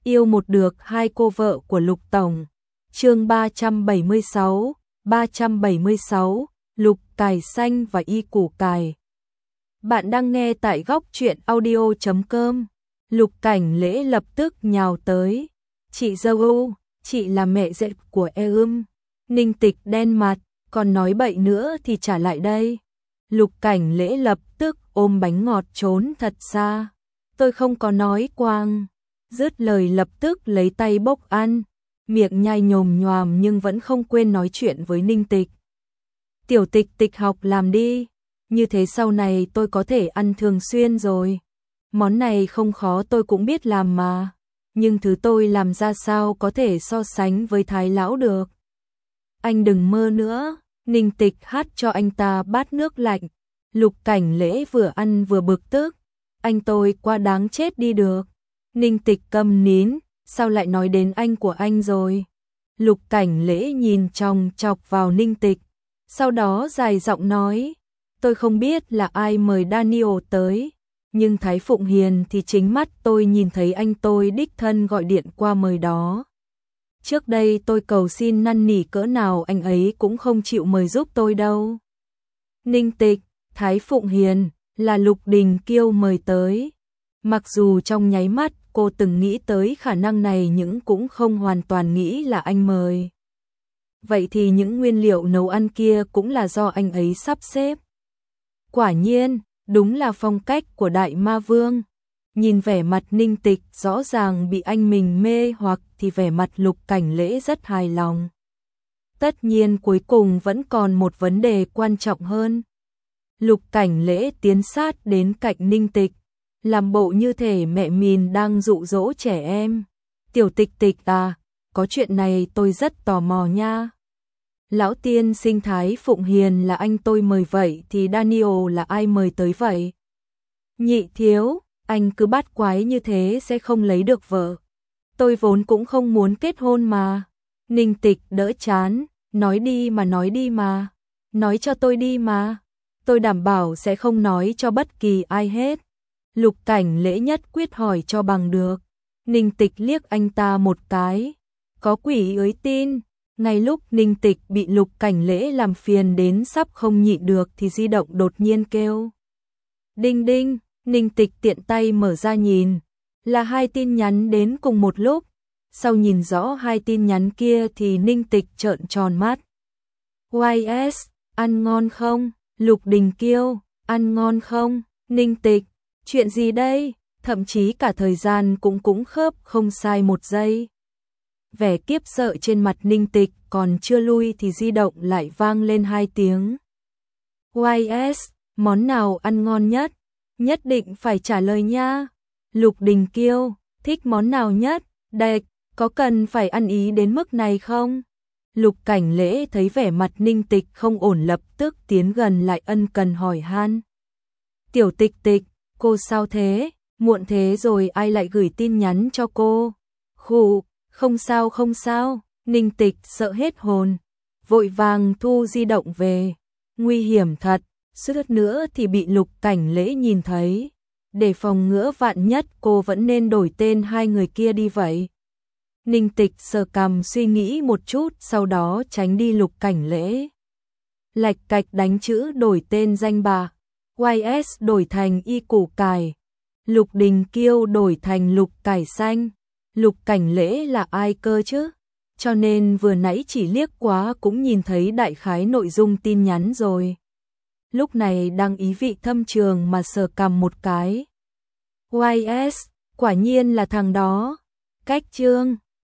Yêu một được hai cô vợ của Lục Tổng. Chương 376, Lục Cải Xanh và Y Củ Cải. Bạn đang nghe tại góc truyện audio.com. Lục Cảnh Lễ lập tức nhào tới. Chị dâu, chị là mẹ dệt của Ninh Tịch đen mặt, còn nói bậy nữa thì trả lại đây. Lục Cảnh Lễ lập tức ôm bánh ngọt trốn thật xa. Tôi không có nói quang. Dứt lời lập tức lấy tay bốc ăn, miệng nhai nhồm nhoàm nhưng vẫn không quên nói chuyện với Ninh Tịch. Tiểu Tịch Tịch học làm đi, như thế sau này tôi có thể ăn thường xuyên rồi. Món này không khó, tôi cũng biết làm mà, nhưng thứ tôi làm ra sao có thể so sánh với Thái lão được. Anh đừng mơ nữa. Ninh Tịch hắt cho anh ta bát nước lạnh. Lục Cảnh Lễ vừa ăn vừa bực tức. Anh tôi quá đáng chết đi được. Ninh Tịch câm nín, sao lại nói đến anh của anh rồi? Lục Cảnh Lễ nhìn chòng chọc vào Ninh Tịch, sau đó dài giọng nói, tôi không biết là ai mời Daniel tới, nhưng Thái Phụng Hiền thì chính mắt tôi nhìn thấy anh tôi đích thân gọi điện qua mời đó. Trước đây tôi cầu xin năn nỉ cỡ nào anh ấy cũng không chịu mời giúp tôi đâu. Ninh Tịch, Thái Phụng Hiền là Lục Đình Kiêu mời tới. Mặc dù trong nháy mắt cô từng nghĩ tới khả năng này nhưng cũng không hoàn toàn nghĩ là anh mời. Vậy thì những nguyên liệu nấu ăn kia cũng là do anh ấy sắp xếp. Quả nhiên, đúng là phong cách của Đại Ma Vương. Nhìn vẻ mặt Ninh Tịch rõ ràng bị anh mình mê hoặc thì vẻ mặt Lục Cảnh Lễ rất hài lòng. Tất nhiên cuối cùng vẫn còn một vấn đề quan trọng hơn. Lục Cảnh Lễ tiến sát đến cạnh Ninh Tịch, làm bộ như thể mẹ mình đang dụ dỗ trẻ em. Tiểu Tịch Tịch à, có chuyện này tôi rất tò mò nha. Lão tiên sinh Thái Phụng Hiền là anh tôi mời vậy thì Daniel là ai mời tới vậy? Nhị thiếu, anh cứ bắt quái như thế sẽ không lấy được vợ. Tôi vốn cũng không muốn kết hôn mà. Ninh Tịch đỡ chán, nói đi mà. Nói cho tôi đi mà. Tôi đảm bảo sẽ không nói cho bất kỳ ai hết. Lục Cảnh Lễ nhất quyết hỏi cho bằng được. Ninh Tịch liếc anh ta một cái. Có quỷ ới tin. Ngay lúc Ninh Tịch bị Lục Cảnh Lễ làm phiền đến sắp không nhịn được thì di động đột nhiên kêu. Đinh đinh, Ninh Tịch tiện tay mở ra nhìn. Là hai tin nhắn đến cùng một lúc. Sau nhìn rõ hai tin nhắn kia thì Ninh Tịch trợn tròn mắt. YS, ăn ngon không? Lục Đình Kiêu, ăn ngon không? Ninh Tịch, chuyện gì đây? Thậm chí cả thời gian cũng khớp không sai một giây. Vẻ kiếp sợ trên mặt Ninh Tịch còn chưa lui thì di động lại vang lên hai tiếng. YS, món nào ăn ngon nhất? Nhất định phải trả lời nha. Lục Đình Kiêu, thích món nào nhất? Đệch, có cần phải ăn ý đến mức này không? Lục Cảnh Lễ thấy vẻ mặt Ninh Tịch không ổn lập tức tiến gần lại ân cần hỏi han. Tiểu Tịch Tịch, cô sao thế? Muộn thế rồi ai lại gửi tin nhắn cho cô? Khụ, không sao. Ninh Tịch sợ hết hồn, vội vàng thu di động về. Nguy hiểm thật, suýt nữa thì bị Lục Cảnh Lễ nhìn thấy. Để phòng ngừa vạn nhất cô vẫn nên đổi tên hai người kia đi vậy. Ninh Tịch sờ cằm suy nghĩ một chút sau đó tránh đi Lục Cảnh Lễ. Lạch cạch đánh chữ đổi tên danh bạ. YS đổi thành Y Củ Cải. Lục Đình Kiêu đổi thành Lục Cải Xanh. Lục Cảnh Lễ là ai cơ chứ? Cho nên vừa nãy chỉ liếc quá cũng nhìn thấy đại khái nội dung tin nhắn rồi. Lúc này đang ý vị thâm trường mà sờ cằm một cái. YS, quả nhiên là thằng đó. Cách chương